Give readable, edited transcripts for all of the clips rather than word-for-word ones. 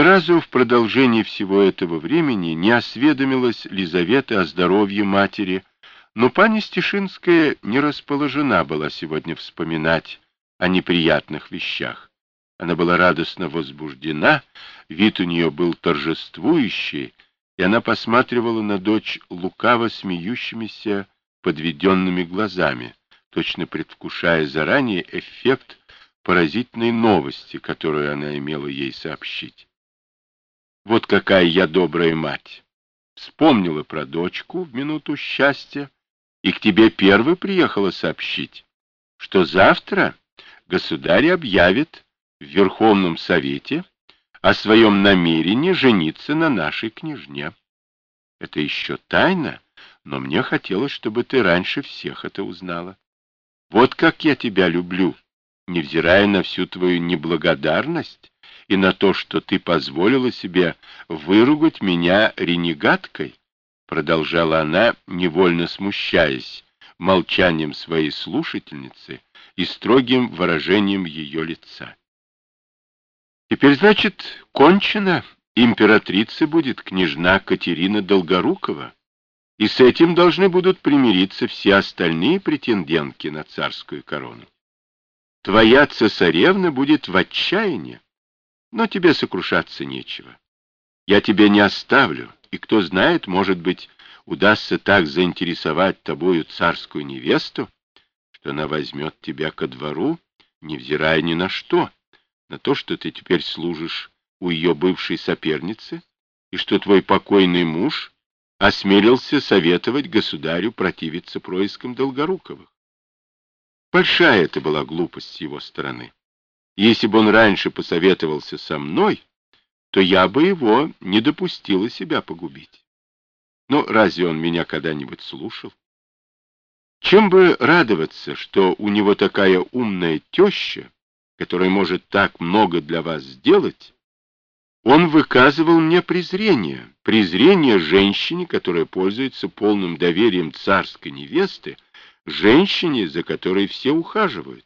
разу в продолжении всего этого времени не осведомилась Лизавета о здоровье матери, но пани Стешинская не расположена была сегодня вспоминать о неприятных вещах. Она была радостно возбуждена, вид у нее был торжествующий, и она посматривала на дочь лукаво смеющимися подведенными глазами, точно предвкушая заранее эффект поразительной новости, которую она имела ей сообщить. Вот какая я добрая мать! Вспомнила про дочку в минуту счастья и к тебе первой приехала сообщить, что завтра государь объявит в Верховном Совете о своем намерении жениться на нашей княжне. Это еще тайна, но мне хотелось, чтобы ты раньше всех это узнала. Вот как я тебя люблю, невзирая на всю твою неблагодарность и на то, что ты позволила себе выругать меня ренегаткой, продолжала она, невольно смущаясь молчанием своей слушательницы и строгим выражением ее лица. Теперь, значит, кончено, императрицей будет княжна Катерина Долгорукова, и с этим должны будут примириться все остальные претендентки на царскую корону. Твоя цесаревна будет в отчаянии, но тебе сокрушаться нечего. Я тебя не оставлю, и кто знает, может быть, удастся так заинтересовать тобою царскую невесту, что она возьмет тебя ко двору, невзирая ни на что, на то, что ты теперь служишь у ее бывшей соперницы, и что твой покойный муж осмелился советовать государю противиться проискам Долгоруковых. Большая это была глупость с его стороны. Если бы он раньше посоветовался со мной, то я бы его не допустила себя погубить. Но разве он меня когда-нибудь слушал? Чем бы радоваться, что у него такая умная теща, которая может так много для вас сделать? Он выказывал мне презрение женщине, которая пользуется полным доверием царской невесты, женщине, за которой все ухаживают.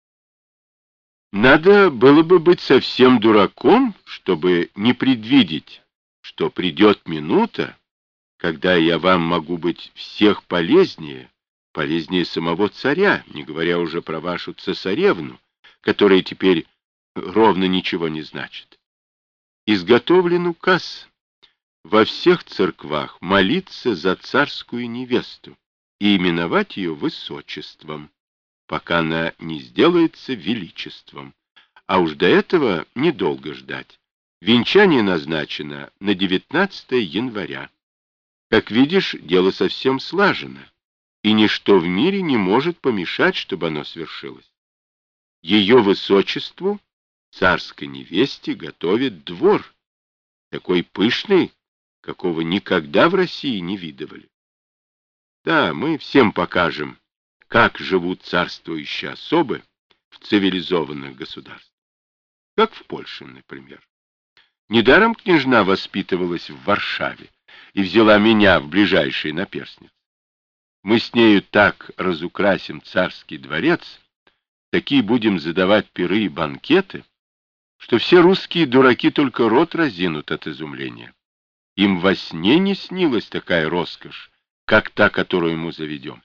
Надо было бы быть совсем дураком, чтобы не предвидеть, что придет минута, когда я вам могу быть всех полезнее самого царя, не говоря уже про вашу цесаревну, которая теперь ровно ничего не значит. Изготовлен указ во всех церквах молиться за царскую невесту и именовать ее высочеством, пока она не сделается величеством. А уж до этого недолго ждать. Венчание назначено на 19 января. Как видишь, дело совсем слажено, и ничто в мире не может помешать, чтобы оно свершилось. Ее высочеству, царской невесте, готовит двор, такой пышный, какого никогда в России не видывали. Да, мы всем покажем, как живут царствующие особы в цивилизованных государствах. Как в Польше, например. Недаром княжна воспитывалась в Варшаве и взяла меня в ближайший наперстниц. Мы с нею так разукрасим царский дворец, такие будем задавать пиры и банкеты, что все русские дураки только рот разинут от изумления. Им во сне не снилась такая роскошь, как та, которую мы заведем.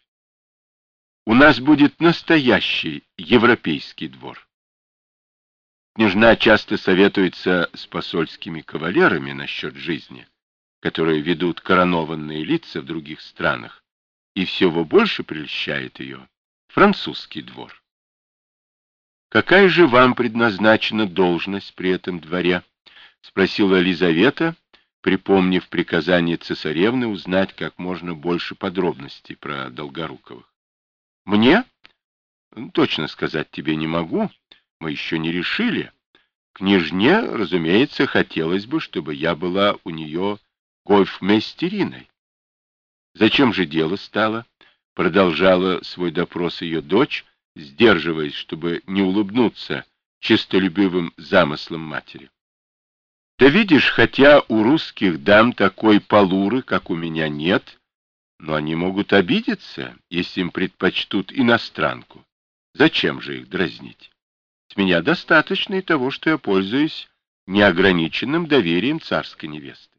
У нас будет настоящий европейский двор. Княжна часто советуется с посольскими кавалерами насчет жизни, которые ведут коронованные лица в других странах, и всего больше прельщает ее французский двор. «Какая же вам предназначена должность при этом дворе?» — спросила Елизавета, припомнив приказание цесаревны узнать как можно больше подробностей про Долгоруковых. «Мне? Точно сказать тебе не могу. Мы еще не решили. Княжне, разумеется, хотелось бы, чтобы я была у нее гольфмейстериной. Зачем же дело стало?» — продолжала свой допрос ее дочь, сдерживаясь, чтобы не улыбнуться честолюбивым замыслом матери. «Да видишь, хотя у русских дам такой полуры, как у меня, нет, но они могут обидеться, если им предпочтут иностранку. Зачем же их дразнить? С меня достаточно и того, что я пользуюсь неограниченным доверием царской невесты.